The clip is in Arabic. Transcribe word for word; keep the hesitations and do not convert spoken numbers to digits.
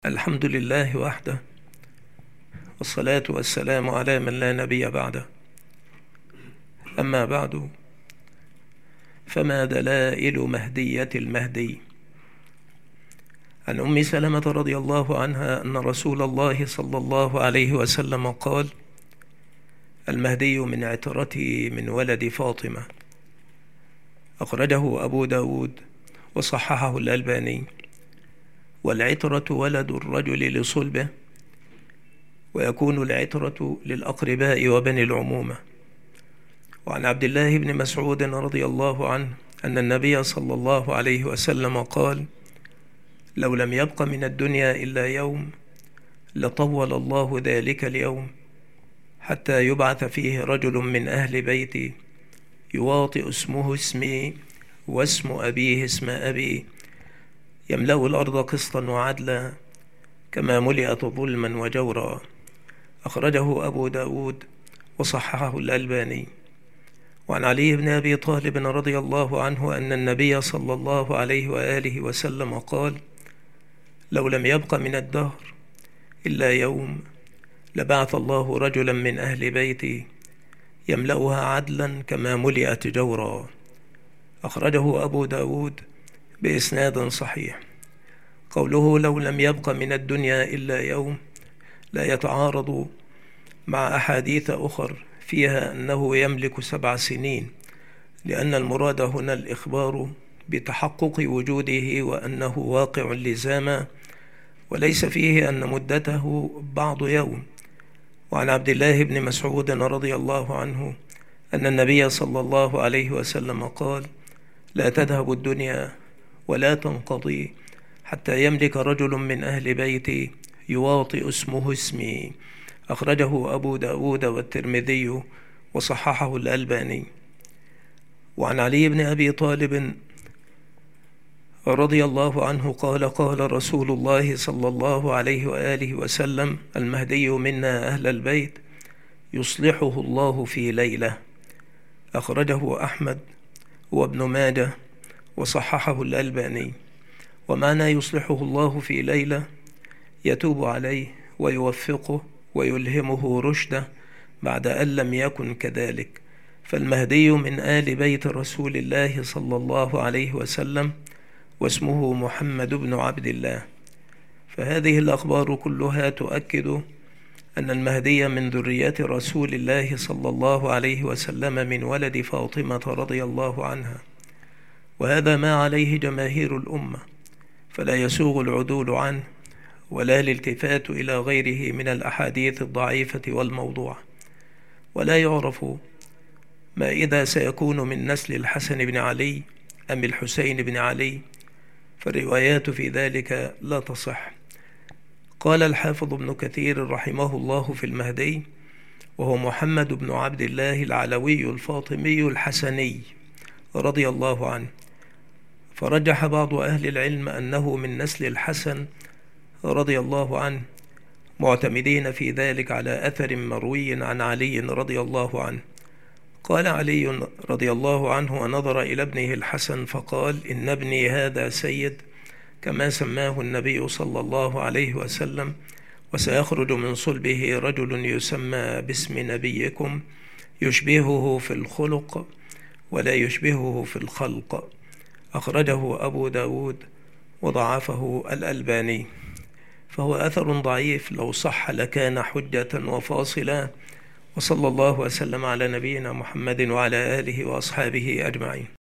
الحمد لله وحده، والصلاة والسلام على من لا نبي بعده. أما بعد، فما دلائل مهدية المهدي؟ عن أم سلمة رضي الله عنها أن رسول الله صلى الله عليه وسلم قال: المهدي من عترتي من ولد فاطمة. أخرجه أبو داود وصححه الألباني. والعترة ولد الرجل لصلبه، ويكون العترة للأقرباء وبني العمومة. وعن عبد الله بن مسعود رضي الله عنه أن النبي صلى الله عليه وسلم قال: لو لم يبق من الدنيا إلا يوم لطول الله ذلك اليوم حتى يبعث فيه رجل من أهل بيتي يواطئ اسمه اسمي واسم أبيه اسم أبي، يملأ الأرض قسطا وعدلا كما ملئت ظلما وجورا. أخرجه أبو داود وصححه الألباني. وعن علي بن أبي طالب رضي الله عنه أن النبي صلى الله عليه وآله وسلم قال: لو لم يبق من الدهر إلا يوم لبعث الله رجلا من أهل بيتي يملأها عدلا كما ملئت جورا. أخرجه أبو داود بإسناد صحيح. قوله لو لم يبق من الدنيا إلا يوم لا يتعارض مع أحاديث أخر فيها أنه يملك سبع سنين، لأن المراد هنا الإخبار بتحقق وجوده وأنه واقع لزاما، وليس فيه أن مدته بعض يوم. وعن عبد الله بن مسعود رضي الله عنه أن النبي صلى الله عليه وسلم قال: لا تذهب الدنيا ولا تنقضي حتى يملك رجل من أهل بيتي يواطئ اسمه اسمي. أخرجه أبو داود والترمذي وصححه الألباني. وعن علي بن أبي طالب رضي الله عنه قال: قال رسول الله صلى الله عليه وآله وسلم: المهدي منا أهل البيت يصلحه الله في ليلة. أخرجه أحمد وابن ماجه وصححه الألباني. ومعنى يصلحه الله في ليلة يتوب عليه ويوفقه ويلهمه رشده بعد أن لم يكن كذلك. فالمهدي من آل بيت رسول الله صلى الله عليه وسلم، واسمه محمد بن عبد الله. فهذه الأخبار كلها تؤكد أن المهدي من ذرية رسول الله صلى الله عليه وسلم من ولد فاطمة رضي الله عنها، وهذا ما عليه جماهير الأمة، فلا يسوغ العدول عنه ولا الالتفات إلى غيره من الأحاديث الضعيفة والموضوعة. ولا يعرف ما إذا سيكون من نسل الحسن بن علي أم الحسين بن علي، فالروايات في ذلك لا تصح. قال الحافظ ابن كثير رحمه الله في المهدي: وهو محمد بن عبد الله العلوي الفاطمي الحسني رضي الله عنه. فرجح بعض أهل العلم أنه من نسل الحسن رضي الله عنه، معتمدين في ذلك على أثر مروي عن علي رضي الله عنه. قال علي رضي الله عنه ونظر إلى ابنه الحسن فقال: إن ابني هذا سيد كما سماه النبي صلى الله عليه وسلم، وسيخرج من صلبه رجل يسمى باسم نبيكم يشبهه في الخلق ولا يشبهه في الخلق. أخرجه أبو داود وضعفه الألباني. فهو أثر ضعيف، لو صح لكان حجة وفاصلا. وصلى الله وسلم على نبينا محمد وعلى آله وأصحابه أجمعين.